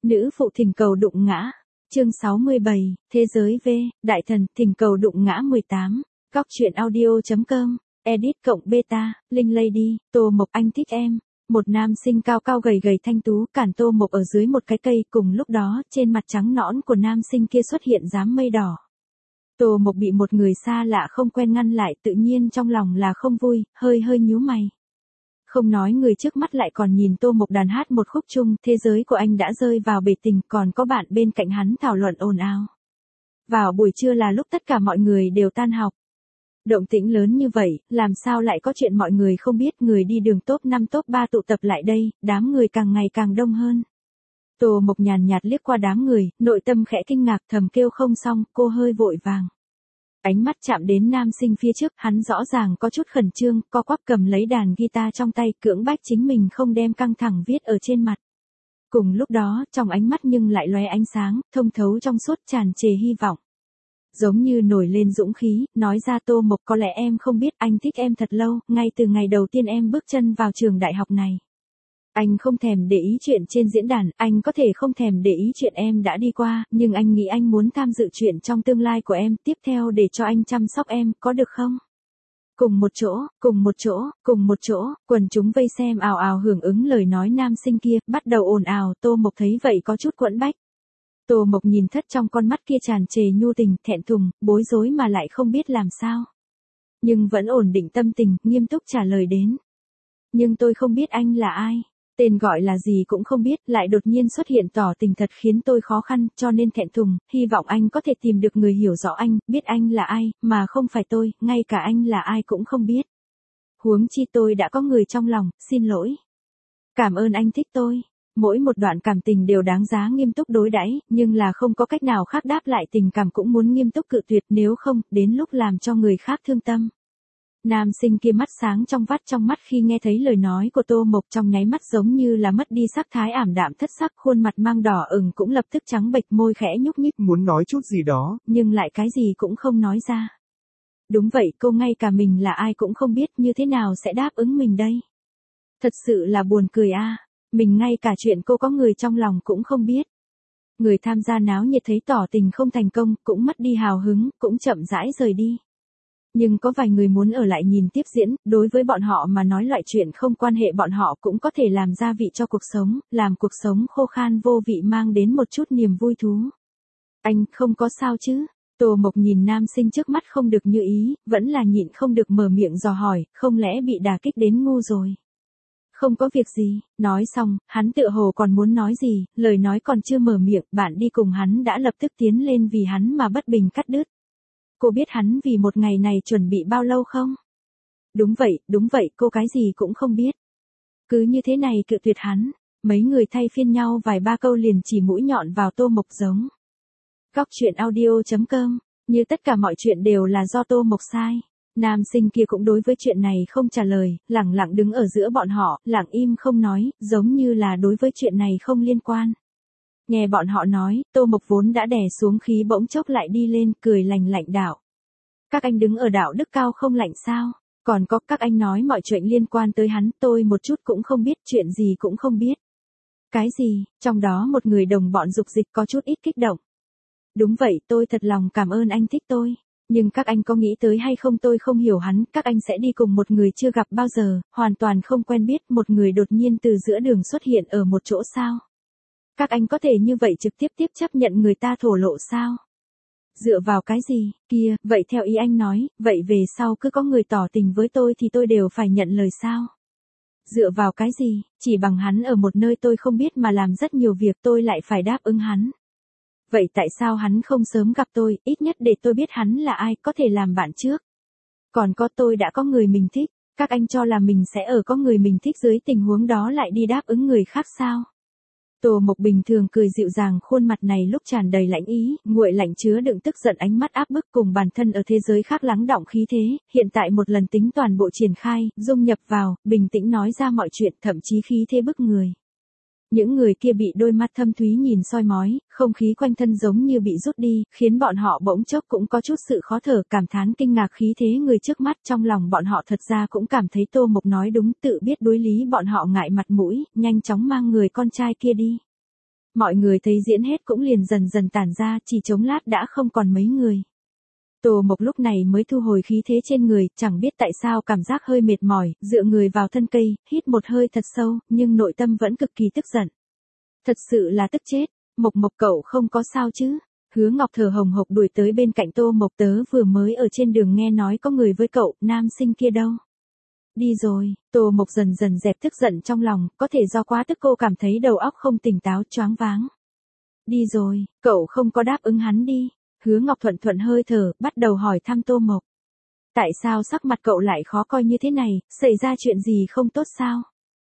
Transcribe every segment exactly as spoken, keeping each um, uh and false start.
Nữ phụ thỉnh cầu đụng ngã. Chương sáu mươi bảy, Thế giới V, Đại thần, thỉnh cầu đụng ngã mười tám. Góc truyện audio.com, edit cộng beta, Linh Lady, Tô Mộc anh thích em. Một nam sinh cao cao gầy gầy thanh tú cản Tô Mộc ở dưới một cái cây, cùng lúc đó, trên mặt trắng nõn của nam sinh kia xuất hiện dám mây đỏ. Tô Mộc bị một người xa lạ không quen ngăn lại, tự nhiên trong lòng là không vui, hơi hơi nhíu mày. Không nói người trước mắt lại còn nhìn Tô Mộc đàn hát một khúc chung, thế giới của anh đã rơi vào bể tình, còn có bạn bên cạnh hắn thảo luận ồn ào. Vào buổi trưa là lúc tất cả mọi người đều tan học. Động tĩnh lớn như vậy, làm sao lại có chuyện mọi người không biết, người đi đường top năm top ba tụ tập lại đây, đám người càng ngày càng đông hơn. Tô Mộc nhàn nhạt liếc qua đám người, nội tâm khẽ kinh ngạc thầm kêu không xong, cô hơi vội vàng. Ánh mắt chạm đến nam sinh phía trước, hắn rõ ràng có chút khẩn trương, co quắp cầm lấy đàn guitar trong tay, cưỡng bách chính mình không đem căng thẳng viết ở trên mặt. Cùng lúc đó, trong ánh mắt nhưng lại lóe ánh sáng, thông thấu trong suốt tràn trề hy vọng. Giống như nổi lên dũng khí, nói ra Tô Mộc có lẽ em không biết anh thích em thật lâu, ngay từ ngày đầu tiên em bước chân vào trường đại học này. Anh không thèm để ý chuyện trên diễn đàn, anh có thể không thèm để ý chuyện em đã đi qua, nhưng anh nghĩ anh muốn tham dự chuyện trong tương lai của em, tiếp theo để cho anh chăm sóc em, có được không? Cùng một chỗ, cùng một chỗ, cùng một chỗ, quần chúng vây xem ào ào hưởng ứng lời nói nam sinh kia, bắt đầu ồn ào, Tô Mộc thấy vậy có chút quẫn bách. Tô Mộc nhìn thất trong con mắt kia tràn trề nhu tình, thẹn thùng, bối rối mà lại không biết làm sao. Nhưng vẫn ổn định tâm tình, nghiêm túc trả lời đến. Nhưng tôi không biết anh là ai. Tên gọi là gì cũng không biết, lại đột nhiên xuất hiện tỏ tình thật khiến tôi khó khăn, cho nên thẹn thùng, hy vọng anh có thể tìm được người hiểu rõ anh, biết anh là ai, mà không phải tôi, ngay cả anh là ai cũng không biết. Huống chi tôi đã có người trong lòng, xin lỗi. Cảm ơn anh thích tôi. Mỗi một đoạn cảm tình đều đáng giá nghiêm túc đối đãi, nhưng là không có cách nào khác đáp lại tình cảm cũng muốn nghiêm túc cự tuyệt, nếu không, đến lúc làm cho người khác thương tâm. Nam sinh kia mắt sáng trong vắt trong mắt khi nghe thấy lời nói của Tô Mộc, trong nháy mắt giống như là mất đi sắc thái, ảm đạm thất sắc, khuôn mặt mang đỏ ửng cũng lập tức trắng bệch, môi khẽ nhúc nhích. Muốn nói chút gì đó, nhưng lại cái gì cũng không nói ra. Đúng vậy, cô ngay cả mình là ai cũng không biết, như thế nào sẽ đáp ứng mình đây? Thật sự là buồn cười a. À. Mình ngay cả chuyện cô có người trong lòng cũng không biết. Người tham gia náo nhiệt thấy tỏ tình không thành công, cũng mất đi hào hứng, cũng chậm rãi rời đi. Nhưng có vài người muốn ở lại nhìn tiếp diễn, đối với bọn họ mà nói loại chuyện không quan hệ bọn họ cũng có thể làm gia vị cho cuộc sống, làm cuộc sống khô khan vô vị mang đến một chút niềm vui thú. Anh không có sao chứ? Tô Mộc nhìn nam sinh trước mắt không được như ý, vẫn là nhịn không được mở miệng dò hỏi, không lẽ bị đả kích đến ngu rồi? Không có việc gì, nói xong, hắn tựa hồ còn muốn nói gì, lời nói còn chưa mở miệng, bạn đi cùng hắn đã lập tức tiến lên vì hắn mà bất bình cắt đứt. Cô biết hắn vì một ngày này chuẩn bị bao lâu không? Đúng vậy, đúng vậy, cô cái gì cũng không biết. Cứ như thế này cự tuyệt hắn, mấy người thay phiên nhau vài ba câu liền chỉ mũi nhọn vào Tô Mộc giống. Góc truyện audio.com, như tất cả mọi chuyện đều là do Tô Mộc sai. Nam sinh kia cũng đối với chuyện này không trả lời, lẳng lặng đứng ở giữa bọn họ, lặng im không nói, giống như là đối với chuyện này không liên quan. Nghe bọn họ nói, Tô Mộc vốn đã đè xuống khí bỗng chốc lại đi lên, cười lành lạnh đạo. Các anh đứng ở đạo đức cao không lạnh sao? Còn có các anh nói mọi chuyện liên quan tới hắn, tôi một chút cũng không biết, chuyện gì cũng không biết. Cái gì? Trong đó một người đồng bọn dục dịch có chút ít kích động. Đúng vậy, tôi thật lòng cảm ơn anh thích tôi. Nhưng các anh có nghĩ tới hay không, tôi không hiểu hắn, các anh sẽ đi cùng một người chưa gặp bao giờ, hoàn toàn không quen biết, một người đột nhiên từ giữa đường xuất hiện ở một chỗ sao? Các anh có thể như vậy trực tiếp tiếp chấp nhận người ta thổ lộ sao? Dựa vào cái gì, kia, vậy theo ý anh nói, vậy về sau cứ có người tỏ tình với tôi thì tôi đều phải nhận lời sao? Dựa vào cái gì, chỉ bằng hắn ở một nơi tôi không biết mà làm rất nhiều việc tôi lại phải đáp ứng hắn. Vậy tại sao hắn không sớm gặp tôi, ít nhất để tôi biết hắn là ai, có thể làm bạn trước. Còn có tôi đã có người mình thích, các anh cho là mình sẽ ở có người mình thích dưới tình huống đó lại đi đáp ứng người khác sao? Tô Mộc bình thường cười dịu dàng, khuôn mặt này lúc tràn đầy lãnh ý, nguội lạnh chứa đựng tức giận, ánh mắt áp bức, cùng bản thân ở thế giới khác lắng đọng khí thế, hiện tại một lần tính toàn bộ triển khai, dung nhập vào, bình tĩnh nói ra mọi chuyện, thậm chí khí thế bức người. Những người kia bị đôi mắt thâm thúy nhìn soi mói, không khí quanh thân giống như bị rút đi, khiến bọn họ bỗng chốc cũng có chút sự khó thở, cảm thán kinh ngạc khí thế người trước mắt, trong lòng bọn họ thật ra cũng cảm thấy Tô Mộc nói đúng, tự biết đối lý bọn họ ngại mặt mũi, nhanh chóng mang người con trai kia đi. Mọi người thấy diễn hết cũng liền dần dần tản ra, chỉ trống lát đã không còn mấy người. Tô Mộc lúc này mới thu hồi khí thế trên người, chẳng biết tại sao cảm giác hơi mệt mỏi, dựa người vào thân cây, hít một hơi thật sâu, nhưng nội tâm vẫn cực kỳ tức giận. Thật sự là tức chết, Mộc Mộc cậu không có sao chứ? Hứa Ngọc thở hồng hộc đuổi tới bên cạnh Tô Mộc, tớ vừa mới ở trên đường nghe nói có người với cậu, nam sinh kia đâu? Đi rồi, Tô Mộc dần dần dẹp tức giận trong lòng, có thể do quá tức cô cảm thấy đầu óc không tỉnh táo, choáng váng. Đi rồi, cậu không có đáp ứng hắn đi. Hứa Ngọc thuận thuận hơi thở, bắt đầu hỏi thăm Tô Mộc. Tại sao sắc mặt cậu lại khó coi như thế này, xảy ra chuyện gì không tốt sao?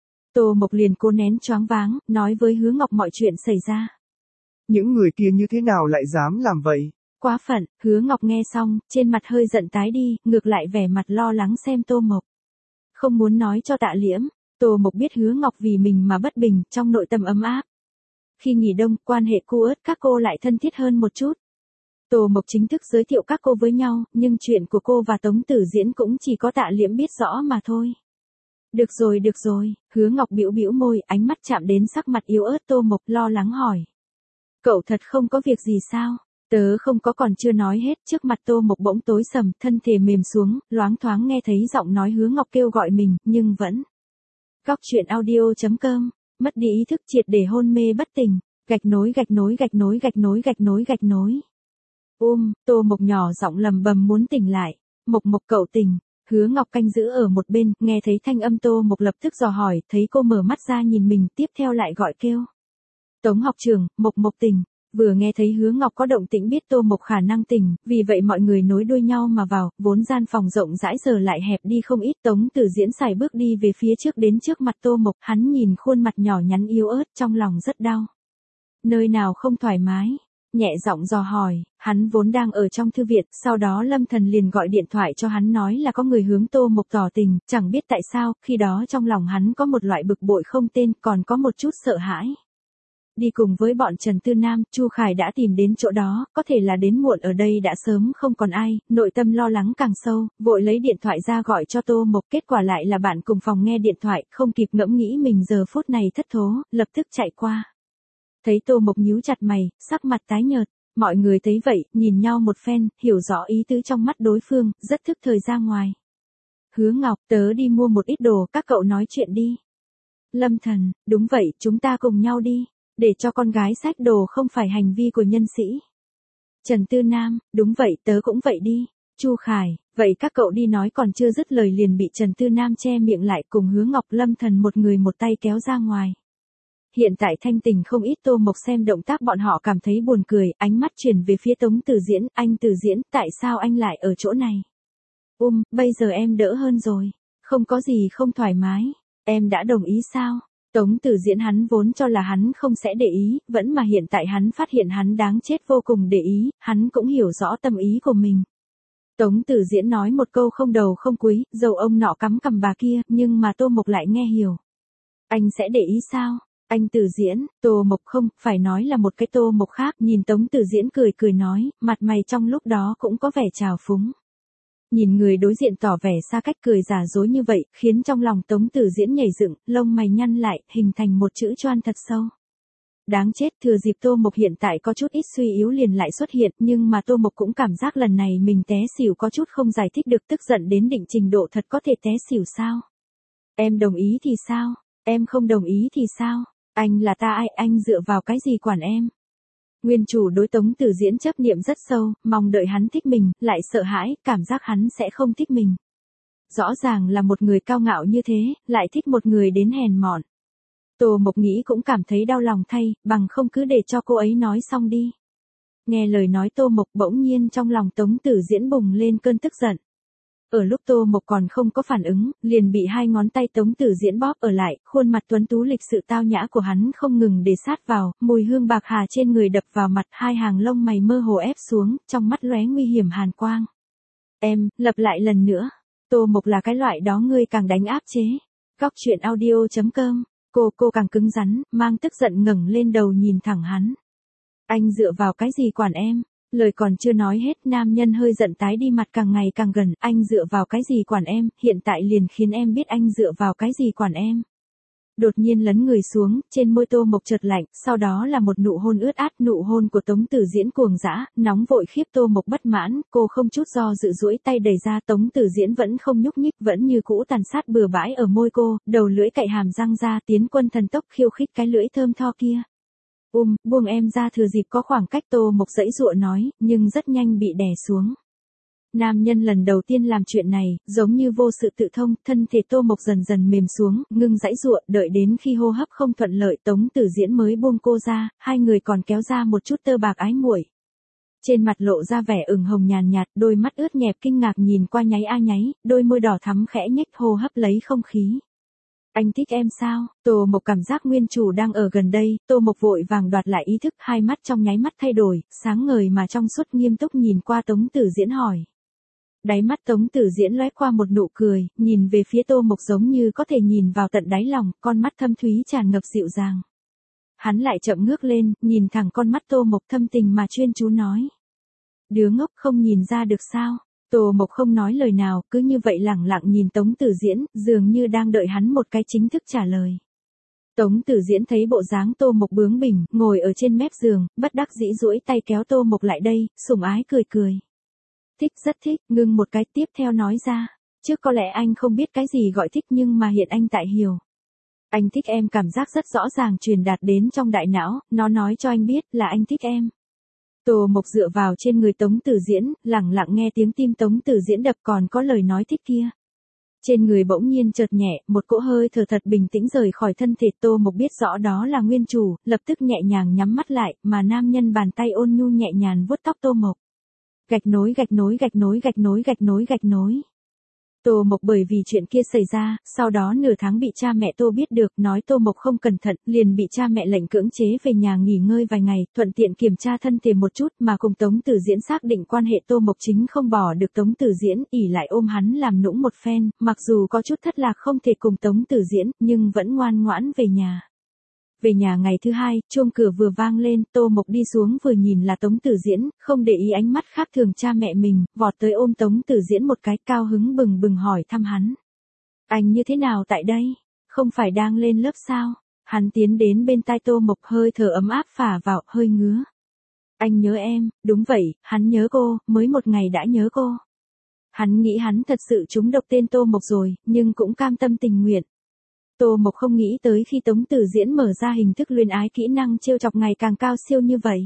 Tô Mộc liền cố nén choáng váng, nói với Hứa Ngọc mọi chuyện xảy ra. Những người kia như thế nào lại dám làm vậy? Quá phận, Hứa Ngọc nghe xong, trên mặt hơi giận tái đi, ngược lại vẻ mặt lo lắng xem Tô Mộc. Không muốn nói cho Tạ Liễm, Tô Mộc biết Hứa Ngọc vì mình mà bất bình, trong nội tâm ấm áp. Khi nghỉ đông, quan hệ cô ớt các cô lại thân thiết hơn một chút. Tô Mộc chính thức giới thiệu các cô với nhau, nhưng chuyện của cô và Tống Tử Diễn cũng chỉ có Tạ Liễm biết rõ mà thôi. Được rồi được rồi, Hứa Ngọc bĩu bĩu môi, ánh mắt chạm đến sắc mặt yếu ớt Tô Mộc, lo lắng hỏi. Cậu thật không có việc gì sao? Tớ không có, còn chưa nói hết, trước mặt Tô Mộc bỗng tối sầm, thân thể mềm xuống, loáng thoáng nghe thấy giọng nói Hứa Ngọc kêu gọi mình, nhưng vẫn. Góc truyện audio chấm com, mất đi ý thức triệt để hôn mê bất tỉnh, gạch nối gạch nối gạch nối gạch nối gạch nối gạch nối. Ôm, Tô Mộc nhỏ giọng lầm bầm muốn tỉnh lại. Mộc Mộc cậu tỉnh. Hứa Ngọc canh giữ ở một bên, nghe thấy thanh âm Tô Mộc lập tức dò hỏi, thấy cô mở mắt ra nhìn mình, tiếp theo lại gọi kêu. Tống học trưởng, Mộc Mộc tỉnh. Vừa nghe thấy Hứa Ngọc có động tĩnh biết Tô Mộc khả năng tỉnh, vì vậy mọi người nối đuôi nhau mà vào, vốn gian phòng rộng rãi giờ lại hẹp đi không ít. Tống Tử Diễn xài bước đi về phía trước đến trước mặt Tô Mộc, hắn nhìn khuôn mặt nhỏ nhắn yếu ớt, trong lòng rất đau. Nơi nào không thoải mái? Nhẹ giọng dò hỏi, hắn vốn đang ở trong thư viện, sau đó Lâm Thần liền gọi điện thoại cho hắn nói là có người hướng Tô Mộc tỏ tình, chẳng biết tại sao, khi đó trong lòng hắn có một loại bực bội không tên, còn có một chút sợ hãi. Đi cùng với bọn Trần Tư Nam, Chu Khải đã tìm đến chỗ đó, có thể là đến muộn, ở đây đã sớm không còn ai, nội tâm lo lắng càng sâu, vội lấy điện thoại ra gọi cho Tô Mộc, kết quả lại là bạn cùng phòng nghe điện thoại, không kịp ngẫm nghĩ mình giờ phút này thất thố, lập tức chạy qua. Thấy Tô Mộc nhíu chặt mày, sắc mặt tái nhợt, mọi người thấy vậy, nhìn nhau một phen, hiểu rõ ý tứ trong mắt đối phương, rất thức thời ra ngoài. Hứa Ngọc, tớ đi mua một ít đồ, các cậu nói chuyện đi. Lâm Thần, đúng vậy, chúng ta cùng nhau đi, để cho con gái xách đồ không phải hành vi của nhân sĩ. Trần Tư Nam, đúng vậy, tớ cũng vậy đi. Chu Khải, vậy các cậu đi, nói còn chưa dứt lời liền bị Trần Tư Nam che miệng lại, cùng Hứa Ngọc Lâm Thần một người một tay kéo ra ngoài. Hiện tại thanh tình không ít, Tô Mộc xem động tác bọn họ cảm thấy buồn cười, ánh mắt chuyển về phía Tống Tử Diễn, anh Tử Diễn, tại sao anh lại ở chỗ này? Um, bây giờ em đỡ hơn rồi, không có gì không thoải mái, em đã đồng ý sao? Tống Tử Diễn hắn vốn cho là hắn không sẽ để ý, vẫn mà hiện tại hắn phát hiện hắn đáng chết vô cùng để ý, hắn cũng hiểu rõ tâm ý của mình. Tống Tử Diễn nói một câu không đầu không cuối, dầu ông nọ cắm cằm bà kia, nhưng mà Tô Mộc lại nghe hiểu. Anh sẽ để ý sao? Anh Tử Diễn, Tô Mộc không, phải nói là một cái Tô Mộc khác, nhìn Tống Tử Diễn cười cười nói, mặt mày trong lúc đó cũng có vẻ trào phúng. Nhìn người đối diện tỏ vẻ xa cách cười giả dối như vậy, khiến trong lòng Tống Tử Diễn nhảy dựng, lông mày nhăn lại, hình thành một chữ choan thật sâu. Đáng chết, thừa dịp Tô Mộc hiện tại có chút ít suy yếu liền lại xuất hiện, nhưng mà Tô Mộc cũng cảm giác lần này mình té xỉu có chút không giải thích được, tức giận đến định trình độ thật có thể té xỉu sao? Em đồng ý thì sao? Em không đồng ý thì sao? Anh là ta ai, anh dựa vào cái gì quản em? Nguyên chủ đối Tống Tử Diễn chấp niệm rất sâu, mong đợi hắn thích mình, lại sợ hãi, cảm giác hắn sẽ không thích mình. Rõ ràng là một người cao ngạo như thế, lại thích một người đến hèn mọn. Tô Mộc nghĩ cũng cảm thấy đau lòng thay, bằng không cứ để cho cô ấy nói xong đi. Nghe lời nói Tô Mộc, bỗng nhiên trong lòng Tống Tử Diễn bùng lên cơn tức giận. Ở lúc Tô Mộc còn không có phản ứng, liền bị hai ngón tay Tống Tử Diễn bóp ở lại, khuôn mặt tuấn tú lịch sự tao nhã của hắn không ngừng để sát vào, mùi hương bạc hà trên người đập vào mặt, hai hàng lông mày mơ hồ ép xuống, trong mắt lóe nguy hiểm hàn quang. Em, lặp lại lần nữa. Tô Mộc là cái loại đó ngươi càng đánh áp chế. Góc truyện audio chấm com, cô cô càng cứng rắn, mang tức giận ngẩng lên đầu nhìn thẳng hắn. Anh dựa vào cái gì quản em? Lời còn chưa nói hết, nam nhân hơi giận tái đi, mặt càng ngày càng gần, anh dựa vào cái gì quản em, hiện tại liền khiến em biết anh dựa vào cái gì quản em. Đột nhiên lấn người xuống, trên môi Tô Mộc chợt lạnh, sau đó là một nụ hôn ướt át, nụ hôn của Tống Tử Diễn cuồng dã, nóng vội khiếp Tô Mộc bất mãn, cô không chút do dự duỗi tay đẩy ra, Tống Tử Diễn vẫn không nhúc nhích, vẫn như cũ tàn sát bừa bãi ở môi cô, đầu lưỡi cạy hàm răng ra, tiến quân thần tốc khiêu khích cái lưỡi thơm tho kia. Um, buông em ra, thừa dịp có khoảng cách, Tô Mộc giãy giụa nói, nhưng rất nhanh bị đè xuống. Nam nhân lần đầu tiên làm chuyện này, giống như vô sự tự thông, thân thể Tô Mộc dần dần mềm xuống, ngưng giãy giụa, đợi đến khi hô hấp không thuận lợi, Tống Tử Diễn mới buông cô ra, hai người còn kéo ra một chút tơ bạc ái muội. Trên mặt lộ ra vẻ ửng hồng nhàn nhạt, đôi mắt ướt nhẹp kinh ngạc nhìn qua nháy a nháy, đôi môi đỏ thắm khẽ nhếch, hô hấp lấy không khí. Anh thích em sao? Tô Mộc cảm giác nguyên chủ đang ở gần đây, Tô Mộc vội vàng đoạt lại ý thức, hai mắt trong nháy mắt thay đổi, sáng ngời mà trong suốt, nghiêm túc nhìn qua Tống Tử Diễn hỏi. Đáy mắt Tống Tử Diễn lóe qua một nụ cười, nhìn về phía Tô Mộc giống như có thể nhìn vào tận đáy lòng, con mắt thâm thúy tràn ngập dịu dàng. Hắn lại chậm ngước lên, nhìn thẳng con mắt Tô Mộc thâm tình mà chuyên chú nói. Đứa ngốc, không nhìn ra được sao? Tô Mộc không nói lời nào, cứ như vậy lẳng lặng nhìn Tống Tử Diễn, dường như đang đợi hắn một cái chính thức trả lời. Tống Tử Diễn thấy bộ dáng Tô Mộc bướng bỉnh, ngồi ở trên mép giường, bất đắc dĩ duỗi tay kéo Tô Mộc lại đây, sủng ái cười cười. Thích, rất thích, ngưng một cái, tiếp theo nói ra. Trước có lẽ anh không biết cái gì gọi thích, nhưng mà hiện anh tại hiểu. Anh thích em, cảm giác rất rõ ràng truyền đạt đến trong đại não, nó nói cho anh biết là anh thích em. Tô Mộc dựa vào trên người Tống Tử Diễn, lẳng lặng nghe tiếng tim Tống Tử Diễn đập, còn có lời nói thích kia. Trên người bỗng nhiên chợt nhẹ, một cỗ hơi thở thật bình tĩnh rời khỏi thân thể. Tô Mộc biết rõ đó là nguyên chủ, lập tức nhẹ nhàng nhắm mắt lại, mà nam nhân bàn tay ôn nhu nhẹ nhàng vuốt tóc Tô Mộc. Gạch nối gạch nối gạch nối gạch nối gạch nối gạch nối. Tô Mộc bởi vì chuyện kia xảy ra, sau đó nửa tháng bị cha mẹ Tô biết được, nói Tô Mộc không cẩn thận, liền bị cha mẹ lệnh cưỡng chế về nhà nghỉ ngơi vài ngày, thuận tiện kiểm tra thân thể một chút, mà cùng Tống Tử Diễn xác định quan hệ. Tô Mộc chính không bỏ được Tống Tử Diễn, ỉ lại ôm hắn làm nũng một phen, mặc dù có chút thất lạc không thể cùng Tống Tử Diễn, nhưng vẫn ngoan ngoãn về nhà. Về nhà ngày thứ hai, chuông cửa vừa vang lên, Tô Mộc đi xuống vừa nhìn là Tống Tử Diễn, không để ý ánh mắt khác thường cha mẹ mình, vọt tới ôm Tống Tử Diễn một cái, cao hứng bừng bừng hỏi thăm hắn. Anh như thế nào tại đây? Không phải đang lên lớp sao? Hắn tiến đến bên tai Tô Mộc, hơi thở ấm áp phả vào, hơi ngứa. Anh nhớ em, đúng vậy, hắn nhớ cô, mới một ngày đã nhớ cô. Hắn nghĩ hắn thật sự trúng độc tên Tô Mộc rồi, nhưng cũng cam tâm tình nguyện. Tô Mộc không nghĩ tới khi Tống Tử Diễn mở ra hình thức luyến ái kỹ năng trêu chọc ngày càng cao siêu như vậy.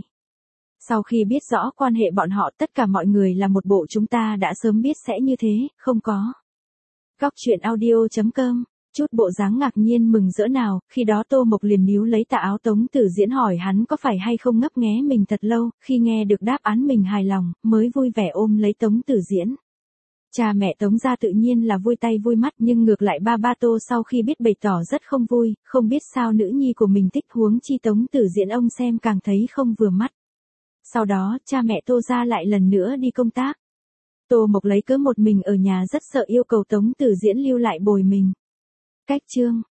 Sau khi biết rõ quan hệ bọn họ, tất cả mọi người là một bộ chúng ta đã sớm biết sẽ như thế, không có. Góc truyện audio chấm com, chút bộ dáng ngạc nhiên mừng rỡ nào, khi đó Tô Mộc liền níu lấy tà áo Tống Tử Diễn hỏi hắn có phải hay không ngấp nghé mình thật lâu, khi nghe được đáp án mình hài lòng, mới vui vẻ ôm lấy Tống Tử Diễn. Cha mẹ Tống gia tự nhiên là vui tay vui mắt, nhưng ngược lại ba ba Tô sau khi biết bày tỏ rất không vui, không biết sao nữ nhi của mình thích, huống chi Tống Tử Diễn ông xem càng thấy không vừa mắt. Sau đó, cha mẹ Tô gia lại lần nữa đi công tác. Tô Mộc lấy cớ một mình ở nhà rất sợ, yêu cầu Tống Tử Diễn lưu lại bồi mình. Cách chương